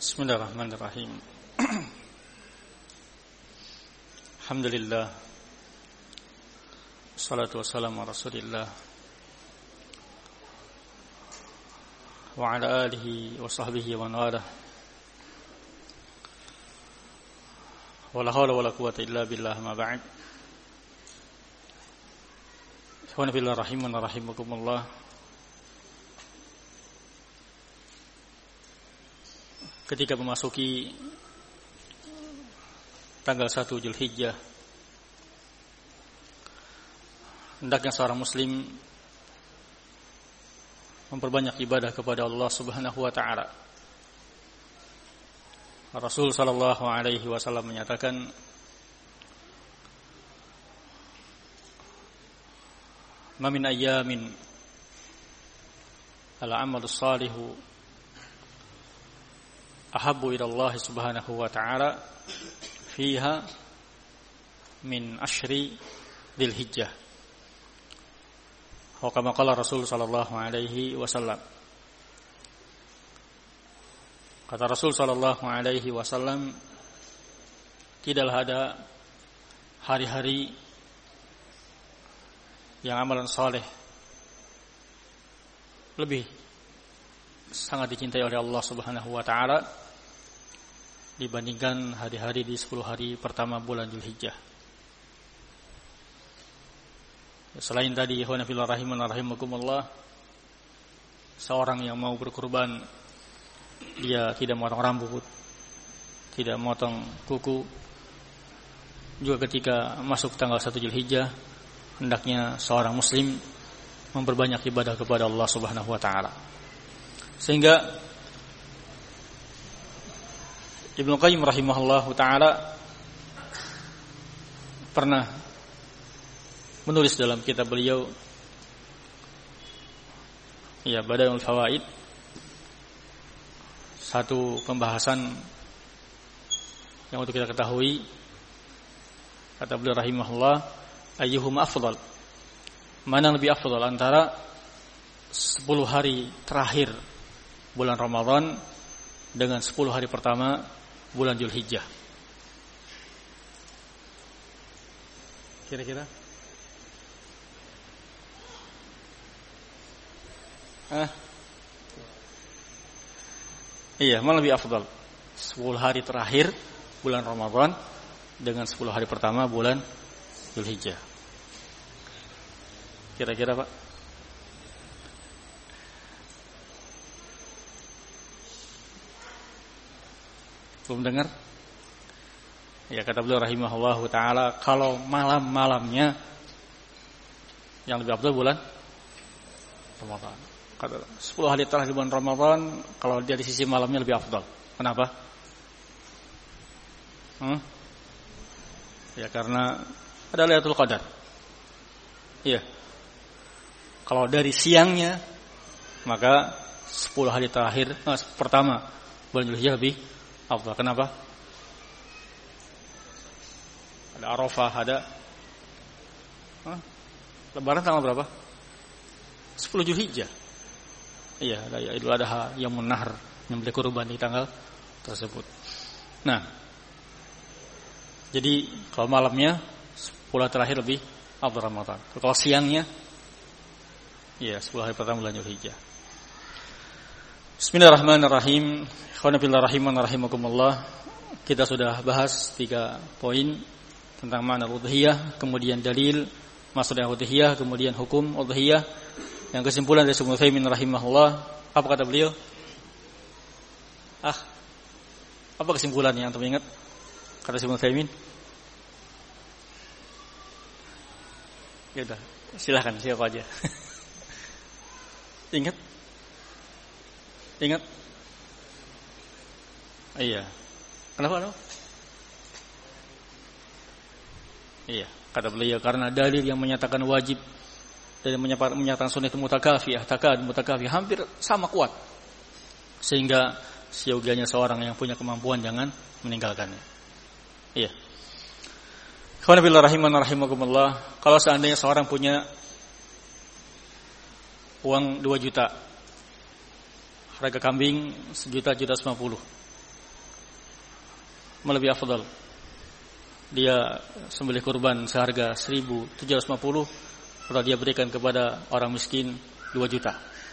Bismillahirrahmanirrahim. Alhamdulillah. Wassalatu wassalamu ala Rasulillah wa ala alihi wa sahbihi wa man walah. Wala haula wala quwwata illa billah, ma ba'd. Ikhwan fillah rahiman rahimakumullah. Ketika memasuki tanggal 1 Zulhijjah, hendaknya seorang muslim memperbanyak ibadah kepada Allah Subhanahu wa taala. Rasul sallallahu alaihi wasallam menyatakan, "Ma min ayyamin al-amalus salihu ahabbu ila Allah Subhanahu wa ta'ala fiha min ashri Dzulhijjah." Atau kama qala Rasul sallallahu alaihi wasallam. Kata Rasul sallallahu alaihi wasallam, tidaklah ada hari-hari yang amalan saleh lebih sangat dicintai oleh Allah Subhanahu wa taala dibandingkan hari-hari di 10 hari pertama bulan Dzulhijjah. Selain tadi ikhwan fillah rahiman rahimakumullah, seorang yang mau berkurban, dia tidak memotong rambut, tidak memotong kuku. Juga ketika masuk tanggal 1 Dzulhijjah, hendaknya seorang muslim memperbanyak ibadah kepada Allah Subhanahu wa taala. Sehingga Ibnu Qayyim rahimahullahu taala pernah menulis dalam kitab beliau, ya, Bada'iul Fawaid, satu pembahasan yang untuk kita ketahui. Kata beliau rahimahullah, ayyuhum afdal, mana lebih afdal antara 10 hari terakhir bulan Ramadan dengan 10 hari pertama bulan Dzulhijjah. Kira-kira? Iya, mana lebih afdal? 10 hari terakhir bulan Ramadan dengan 10 hari pertama bulan Dzulhijjah. Kira-kira, Pak? Belum dengar? Ya, kata beliau rahimahullahu taala, kalau malam-malamnya yang lebih afdal bulan Ramadan. Kata 10 hari terakhir bulan Ramadan, kalau dia di sisi malamnya lebih afdal. Kenapa? Ya, karena ada Lailatul Qadar. Iya. Kalau dari siangnya, maka 10 hari terakhir pertama bulan Dzulhijjah lebih afdal. Kenapa? Ada Arafah, ada Lebaran tanggal berapa? 10 Dzulhijjah. Iya, ada Idul Adha, Yaumul Nahr, nyembelih kurban di tanggal tersebut. Nah, jadi kalau malamnya 10 terakhir lebih afdal Ramadan. Kalau siangnya, ya 10 hari pertama bulan Dzulhijjah. Bismillahirrahmanirrahim. Ikhwan fillah rahiman rahimakumullah. Kita sudah bahas 3 poin tentang makna udhiyah, kemudian dalil maksudnya udhiyah, kemudian hukum udhiyah. Yang kesimpulan dari Ibnu Utsaimin rahimahullah, apa kata beliau? Apa kesimpulannya, antum ingat? Kata Ibnu Utsaimin? Ya udah, silakan siapa aja. Ingat? Iya. Kenapa? Iya, kata beliau karena dalil yang menyatakan wajib dan menyatakan sunnah itu mutakafiyah, mutakafiyah hampir sama kuat. Sehingga seyogianya seorang yang punya kemampuan jangan meninggalkannya. Iya. Ikhwan fillah rahiman rahimakumullah, kalau seandainya seorang punya uang 2 juta, harga kambing 1.150.000, lebih afdal. Dia sembelih kurban seharga 1.750, atau dia berikan kepada orang miskin 2 juta.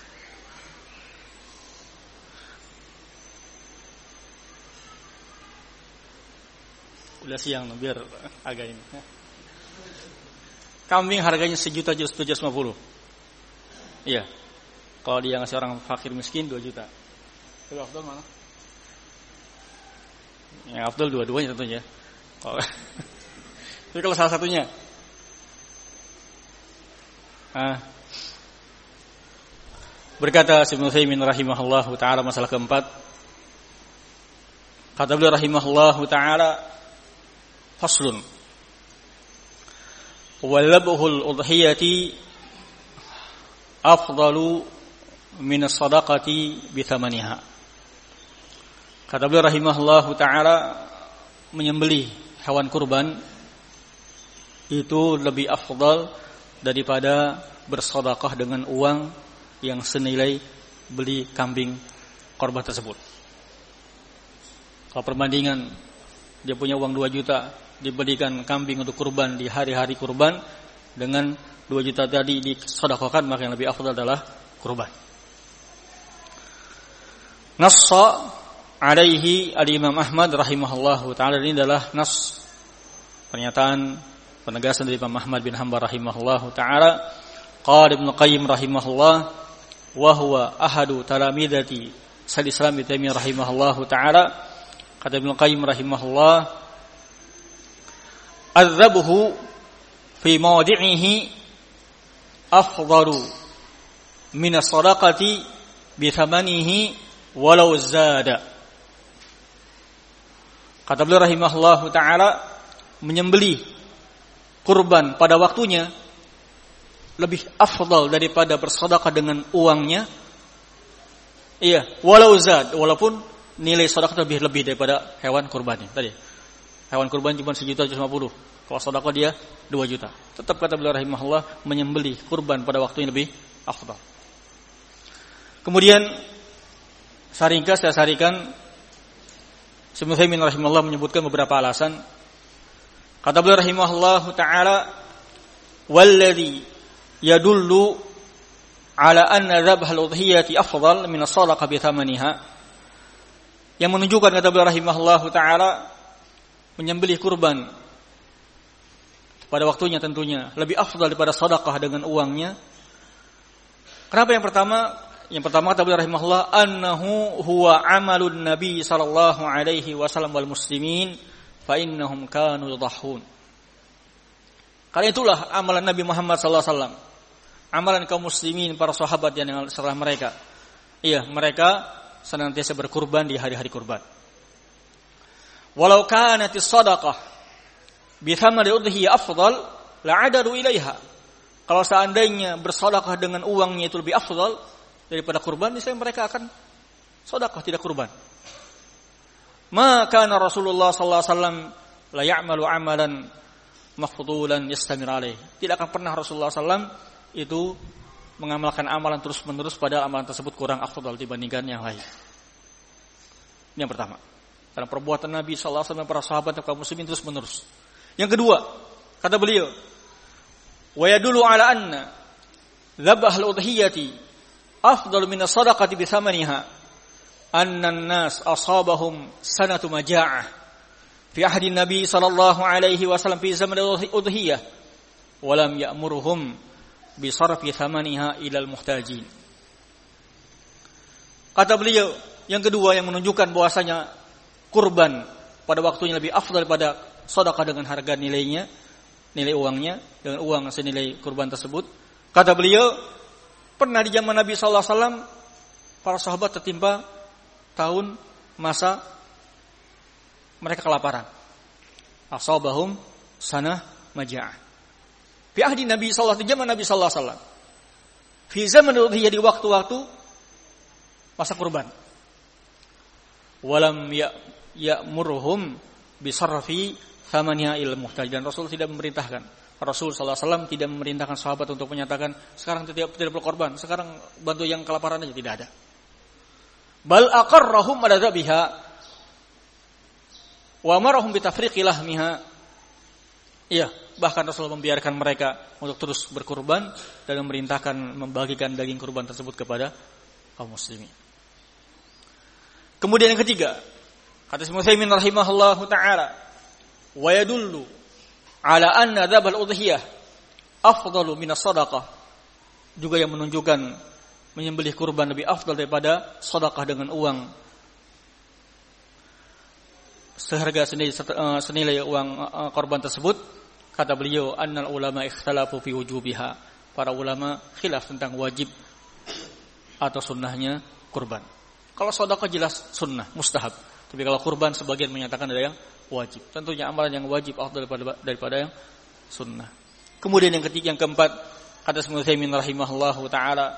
Udah siang biar agak ini. Kambing harganya 1.750. Iya. Kalau dia ngasih orang fakir miskin 2 juta. Itu afdal mana? Yang afdal dua-duanya tentunya. Tapi kalau salah satunya, berkata Ibnu Utsaimin rahimahullahu taala masalah keempat, kata beliau rahimahullahu taala, faslun walabhul udhiyati afdalu min as-sadaqati bi thamaniha. Kata beliau rahimahullahu taala, menyembelih hewan kurban itu lebih afdal daripada bersedekah dengan uang yang senilai beli kambing kurban tersebut. Kalau perbandingan dia punya uang 2 juta, dibelikan kambing untuk kurban di hari-hari kurban, dengan 2 juta tadi disedekahkan, maka yang lebih afdal adalah kurban. Nassa alaihi al-Imam Ahmad rahimahullahu ta'ala, ini adalah nas, pernyataan penegasan dari Imam Ahmad bin Hanbal rahimahullahu ta'ala. Qala Ibnu Qayyim rahimahullah, wa huwa ahadu talamidati Syaikhul Islam Ibnu Taimiyah rahimahullahu ta'ala. Kata Ibnu Qayyim rahimahullah, adzabuhu fi mawdi'ihi afdalu min as-sadaqati bi thamanihi walau zada. Kata beliau rahimahullahu ta'ala, menyembelih kurban pada waktunya lebih afdal daripada bersedekah dengan uangnya. Iya, walau zad, walaupun nilai sedekah lebih daripada hewan kurbannya. Tadi hewan kurban cuma 1.750, kalau sedekah dia 2 juta. Tetap kata beliau rahimahullah, menyembelih kurban pada waktunya lebih afdal. Kemudian saya sarikan Ibnu Utsaimin rahimahullah menyebutkan beberapa alasan. Kata beliau rahimahullahu taala, walladzi yadullu ala anna dzabhal udhiyati afdal min as-sadaqah bi thamaniha. Yang menunjukkan, kata beliau rahimahullahu taala, menyembelih kurban pada waktunya tentunya lebih afdal daripada sedekah dengan uangnya. Kenapa yang pertama? Yang pertama kata beliau rahimahullah, annahu huwa amalun nabi sallallahu alaihi wasallam wal muslimin fa innahum kanu yudhahun. Karena itulah amalan Nabi Muhammad sallallahu alaihi wasallam, amalan kaum muslimin, para sahabat yang setelah mereka. Iya, mereka senantiasa berkurban di hari-hari kurban. Walau kanatis sadaqah bi thamanil udhiyah afdal la'adaru ilaiha. Kalau seandainya bersedekah dengan uangnya itu lebih afdal daripada kurban, niscaya mereka akan sedekah, tidak kurban. Ma kana Rasulullah sallallahu alaihi wasallam la ya'malu amalan mafdulan yastamir alaih. Tidak akan pernah Rasulullah sallallahu itu mengamalkan amalan terus-menerus pada amalan tersebut kurang afdal dibandingkan yang lain. Ini yang pertama. Karena perbuatan Nabi sallallahu alaihi wasallam para sahabat dan kaum muslimin terus-menerus. Yang kedua, kata beliau, wa yadullu ala anna dzabhal udhiyati afdal min as-sadaqati bi thamaniha anna an-nas asabahum sanatu maja'ah fi ahdi Nabi sallallahu alaihi wasallam fi zaman al-udhiyah wa lam ya'murhum bi sarfi thamaniha ila al-muhtajin. Kata beliau, yang kedua yang menunjukkan bahwasanya kurban pada waktunya lebih afdal daripada sedekah dengan harga nilainya, nilai uangnya, dengan uang senilai kurban tersebut. Kata beliau, pernah di zaman Nabi sallallahu alaihi wasallam para sahabat tertimpa tahun masa mereka kelaparan. Asabahum sanah maja'ah. Fi ahdi Nabi sallallahu alaihi wasallam, zaman Nabi sallallahu alaihi wasallam. Fi zaman udhiyah, di waktu-waktu masa kurban. Walam ya'murhum bisarfi thamaniha ilal muhtaj. Dan Rasul tidak memerintahkan. Rasul sallallahu alaihi wasallam tidak memerintahkan sahabat untuk menyatakan sekarang tidak perlu korban, sekarang bantu yang kelaparan aja, tidak ada. Bal aqarrahum ala dzabiha. Wa amarahum bitafriqi lahmiha. Iya, bahkan Rasulullah membiarkan mereka untuk terus berkurban dan memerintahkan membagikan daging kurban tersebut kepada kaum muslimin. Kemudian yang ketiga, kata Ibnu Utsaimin rahimahullahu taala, wa yadullu ala anna dzabal udhiyah afdalu minas shadaqah. Juga yang menunjukkan menyembelih kurban lebih afdal daripada sedekah dengan uang seharga senilai uang korban tersebut. Kata beliau, annal ulama ikhtalafu fi wujubiha. Para ulama khilaf tentang wajib atau sunnahnya kurban. Kalau sedekah jelas sunnah, mustahab. Tapi kalau kurban sebagian menyatakan ada yang wajib. Tentunya amalan yang wajib afdal daripada yang sunnah. Kemudian yang ketiga, yang keempat, kata Ibnu Utsaimin rahimahullahu taala,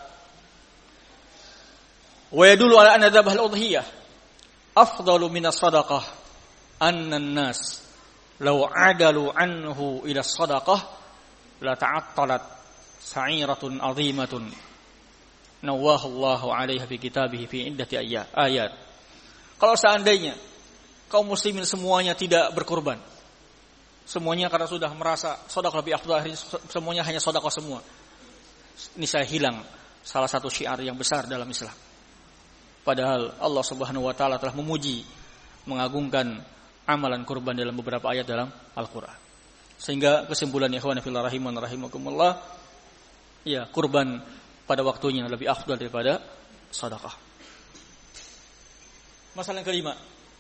wa yadullu ala anna dzabhal udhiyah afdalu minas shadaqah anna an-nas law adalu anhu ila shadaqah la ta'attalat sa'iratun 'azimatun nawahu Allahu 'alaiha fi kitabih fi iddati ayat. Kalau seandainya kaum muslimin semuanya tidak berkurban, semuanya karena sudah merasa sedekah lebih afdal, semuanya hanya sedekah semua, ini saya hilang salah satu syiar yang besar dalam Islam. Padahal Allah Subhanahu wa taala telah memuji, mengagungkan amalan kurban dalam beberapa ayat dalam Al-Qur'an. Sehingga kesimpulan ikhwan fillah rahiman rahimakumullah, ya, kurban pada waktunya lebih afdal daripada sedekah. Masalah yang kelima,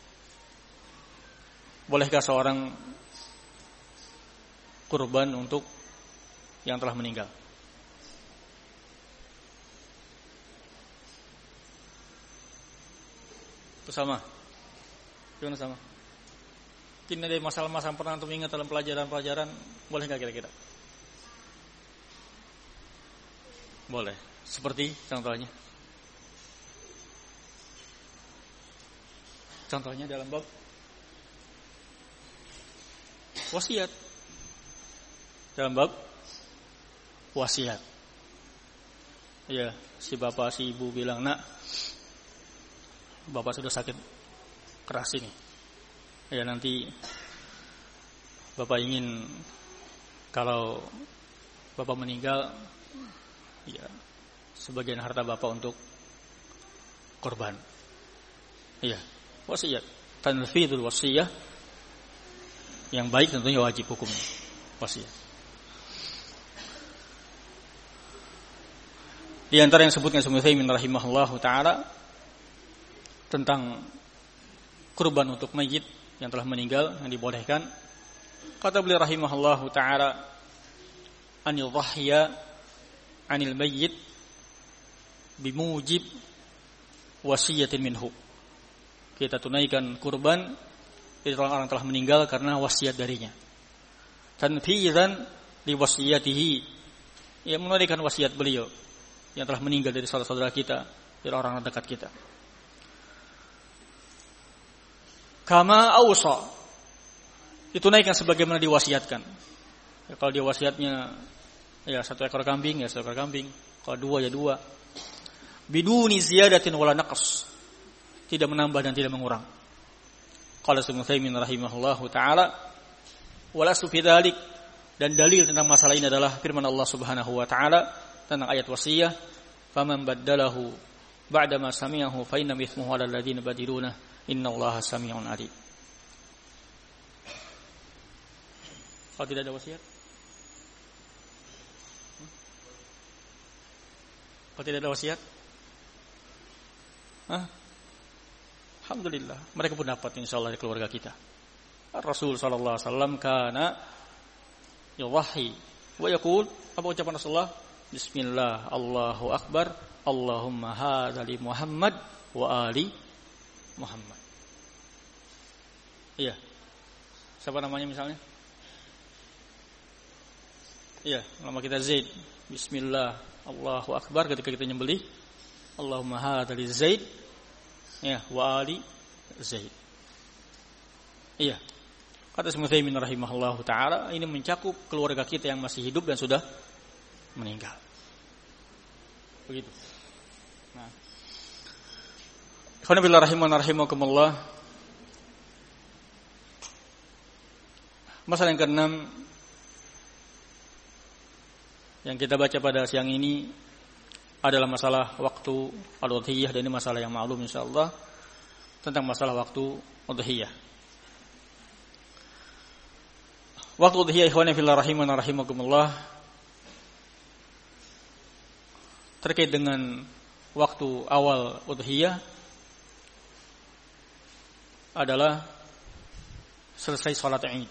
bolehkah seorang kurban untuk yang telah meninggal? Itu sama. Gimana sama? Ini ada masalah-masalah pernah antum ingat dalam pelajaran-pelajaran, boleh enggak kira-kira? Boleh. Seperti contohnya. Contohnya dalam bab wasiat. Dalam bab wasiat. Ya, si bapak si ibu bilang, "Nak, bapak sudah sakit keras ini. Ya, nanti bapak ingin kalau bapak meninggal, ya, sebagian harta bapak untuk korban." Iya, wasiat. Tanfidul wasiyah yang baik tentunya wajib hukumnya. Wasiat. Di antara yang sebutkan Ibnu Utsaimin rahimahullahu taala tentang kurban untuk mayit yang telah meninggal yang dibolehkan, kata beliau rahimahullahu taala, an yudhhiya 'anil mayyit bimujib wasiyatin minhu. Kita tunaikan kurban dari orang telah meninggal karena wasiat darinya. Tanfizan li wasiyatihi, yang menunaikan wasiat beliau yang telah meninggal dari saudara-saudara kita, dari orang dekat kita. Kama ausa, ditunaikan sebagaimana diwasiatkan. Ya, kalau dia wasiatnya ya 1 ekor kambing, ya 1 ekor kambing. Kalau 2 ya 2. Biduni ziyadatin wala naqs, tidak menambah dan tidak mengurang. Qala Ibnu Utsaimin rahimahullahu taala, wala sufidalik, dan dalil tentang masalah ini adalah firman Allah Subhanahu wa taala tentang ayat wasiyah, faman baddalahu ba'da ma sami'ahu fa inna mithmuhu 'alal ladzina badiluna innallaha sami'un 'alim. Kalau tidak ada wasiat? Kalau tidak ada wasiat? Alhamdulillah, mereka pun dapat insyaallah di keluarga kita. Rasul sallallahu alaihi wasallam kana yudhhi wa yaqul, apa ucapan Rasulullah? Bismillah, Allahu akbar, Allahumma hadza li Muhammad wa ali Muhammad. Iya. Siapa namanya misalnya? Iya, nama kita Zaid. Bismillah, Allahu akbar, ketika kita nyembelih, Allahumma hadza li Zaid, ya, wa ali Zaid. Iya. Kata Ibnu Utsaimin rahimahullahu taala, ini mencakup keluarga kita yang masih hidup dan sudah meninggal. Begitu. Nah, ikhwan fillah rahiman rahimakumullah, Masalah yang keenam yang kita baca pada siang ini adalah masalah waktu al-udhiyah, dan ini masalah yang maklum insyaallah tentang masalah waktu udhiyah. Waktu udhiyah ikhwan fillah rahimana rahimakumullah terkait dengan waktu awal udhiyah adalah selesai salat Id.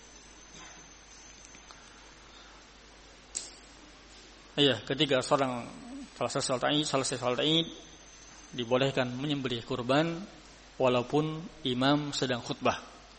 Iya, ketika selesai salat Id dibolehkan menyembelih kurban walaupun imam sedang khutbah.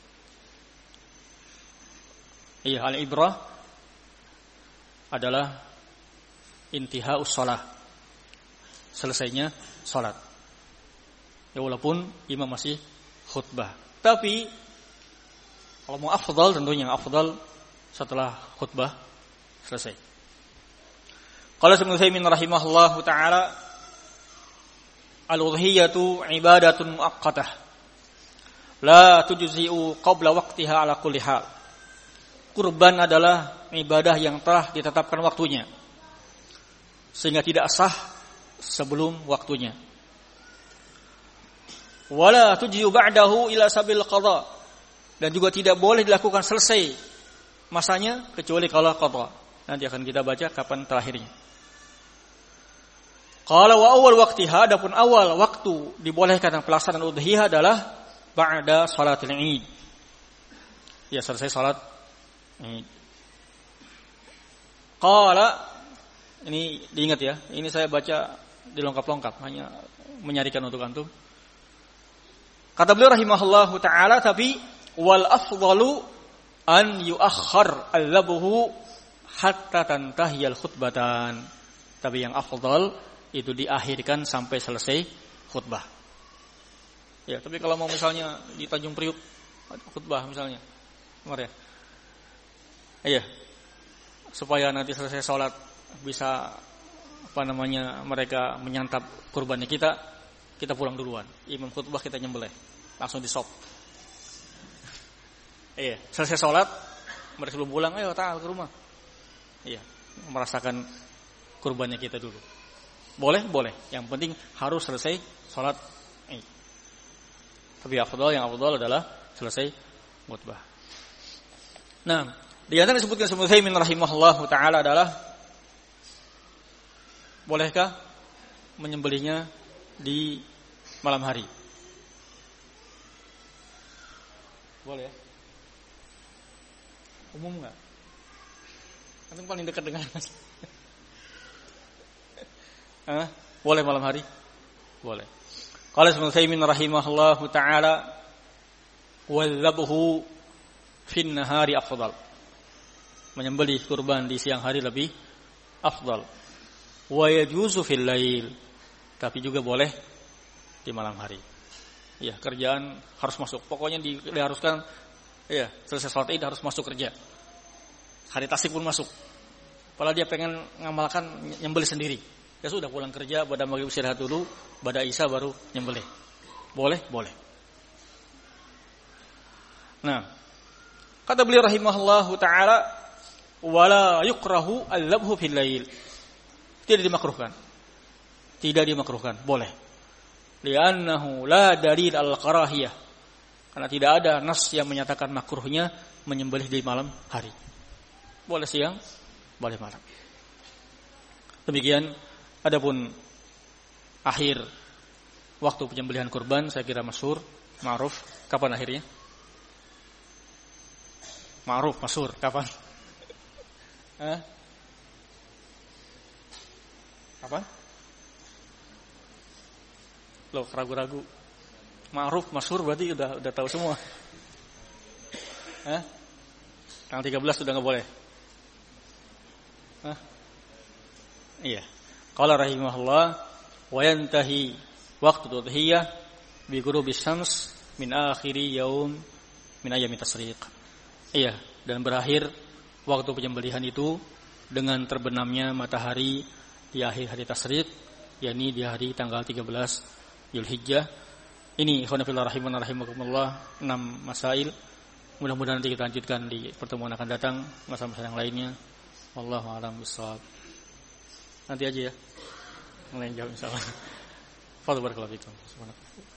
Iya, al-ibrah adalah intihaus shalah, selesainya salat. Ya, walaupun imam masih khutbah. Tapi kalau mau afdal, tentunya afdal setelah khutbah selesai. Qala Ibnu Utsaimin rahimahullahu taala, al-udhiyatu ibadatun muaqqatah la tujzi'u qabla waqtiha ala kulli hal. Kurban adalah ibadah yang telah ditetapkan waktunya, sehingga tidak sah sebelum waktunya. Wala tujzi'u ba'dahu ila sabil qada, dan juga tidak boleh dilakukan selesai masanya kecuali kalau qada. Nanti akan kita baca kapan terakhirnya. Qala wa awal waqtiha, adapun awal waktu dibolehkan pelaksanaan udhiyah adalah ba'da salatil Id. Ya, selesai salat Id. Qala, ini diingat ya, ini saya baca dilengkap-lengkap, hanya menyarikan untuk antum. Kata beliau rahimahullahu taala, tapi wal afdalu an yuakhkhar al-dhabhu hatta tantahiyal khutbatan. Tapi yang afdal itu diakhirkan sampai selesai khutbah. Ya, tapi kalau mau misalnya di Tanjung Priuk khutbah misalnya, ya. Iya. Supaya nanti selesai sholat bisa mereka menyantap kurbannya kita pulang duluan. Imam khutbah kita nyembelih, langsung di sop. Iya, selesai sholat mereka belum pulang, ayo ta'al ke rumah. Iya, merasakan kurbannya kita dulu. Boleh. Yang penting harus selesai sholat Id. Tapi yang afdal adalah selesai khutbah. Nah, di antara disebutkan Ibnu Utsaimin rahimahullahu taala adalah bolehkah menyembelihnya di malam hari? Boleh ya? Umum enggak? Antum paling dekat dengan Mas. Boleh malam hari? Boleh. Qala Ibnu Utsaimin rahimahullahu taala, wal dhabhu fin nahari afdal. Menyembelih kurban di siang hari lebih afdal. Wa yajuzu fil lail, tapi juga boleh di malam hari. Ya, kerjaan harus masuk. Pokoknya diharuskan ya, selesai salat Id harus masuk kerja. Hari tasik pun masuk. Padahal dia pengen ngamalkan nyembelih sendiri. Ya sudah, pulang kerja, pada maghrib istirahat dulu, pada isya baru nyembelih. Boleh. Nah, kata beliau rahimahullahu taala, wala yukrahu al-dhabhu fil lail. Tidak dimakruhkan, boleh. Li'annahu la dalil al-karahiyah. Karena tidak ada nas yang menyatakan makruhnya menyembelih di malam hari. Boleh siang, boleh malam. Demikian. Adapun akhir waktu penyembelihan kurban saya kira masyhur, ma'ruf. Kapan akhirnya? Ma'ruf, masyhur. Kapan? Kapan? Loh, ragu-ragu. Ma'ruf, masyhur berarti udah tahu semua. Tanggal 13 sudah enggak boleh. Iya. Qala rahimahullah, wa yantahi waqtu udhiyah bi ghurubis syams min akhiri yaum min ayyami tasyriq. Iya, dan berakhir waktu penyembelihan itu dengan terbenamnya matahari di akhir hari tasyriq, yakni di hari tanggal 13 Dzulhijjah. Ini ikhwan fillah rahimana rahimakumullah, 6 masail Mudah-mudahan nanti kita lanjutkan di pertemuan akan datang masalah-masalah yang lainnya. Wallahu a'lam bishawab. Nanti aja ya. Mulai jawab insyaallah. Fadhil barakallahu fikum. Subhanallah.